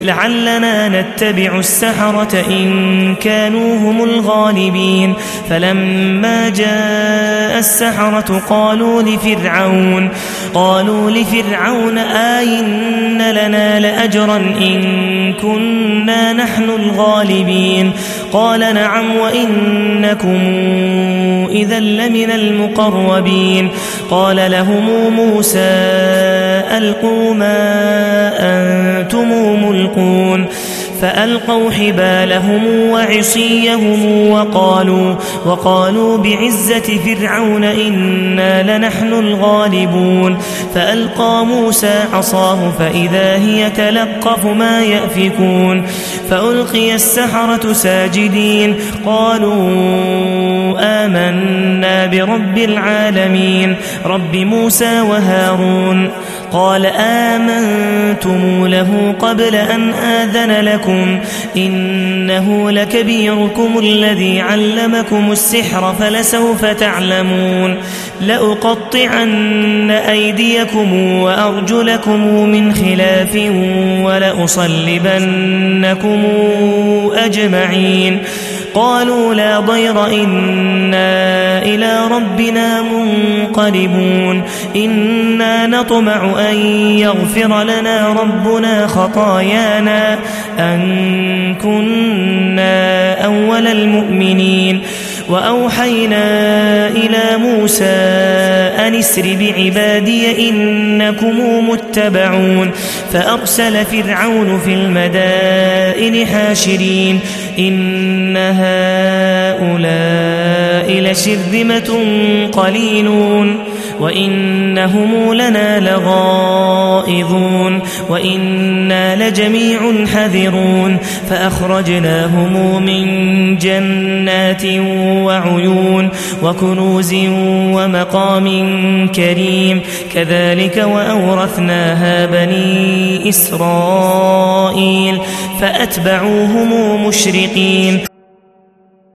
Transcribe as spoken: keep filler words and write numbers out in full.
لعلنا نتبع السحرة إن كانوا هم الغالبين. فلما جاء السحرة قالوا لفرعون قالوا لفرعون آئن لنا لأجرا إن كنا نحن الغالبين. قال نعم وإنكم إذا لمن المقربين. قال لهم موسى ألقوا ما أنتم ملقون. فألقوا حبالهم وعصيهم وقالوا, وقالوا بعزة فرعون إنا لنحن الغالبون. فألقى موسى عصاه فإذا هي تلقف ما يأفكون. فألقي السحرة ساجدين قالوا آمنا برب العالمين رب موسى وهارون. قال آمنتم له قبل أن آذن لكم إنه لكبيركم الذي علمكم السحر فلسوف تعلمون. لأقطعن أيديكم وأرجلكم من خلاف ولأصلبنكم أجمعين. قالوا لا ضير إنا إلى ربنا منقلبون. إنا نطمع أن يغفر لنا ربنا خطايانا أن كنا أول المؤمنين. وأوحينا إلى موسى أن اسر بعبادي إنكم متبعون. فأرسل فرعون في المدائن حاشرين إن هؤلاء لشرذمة قليلون وإنهم لنا لغائظون وإنا لجميع حذرون. فأخرجناهم من جنات وعيون وكنوز ومقام كريم. كذلك وأورثناها بني إسرائيل فأتبعوهم مشرقين.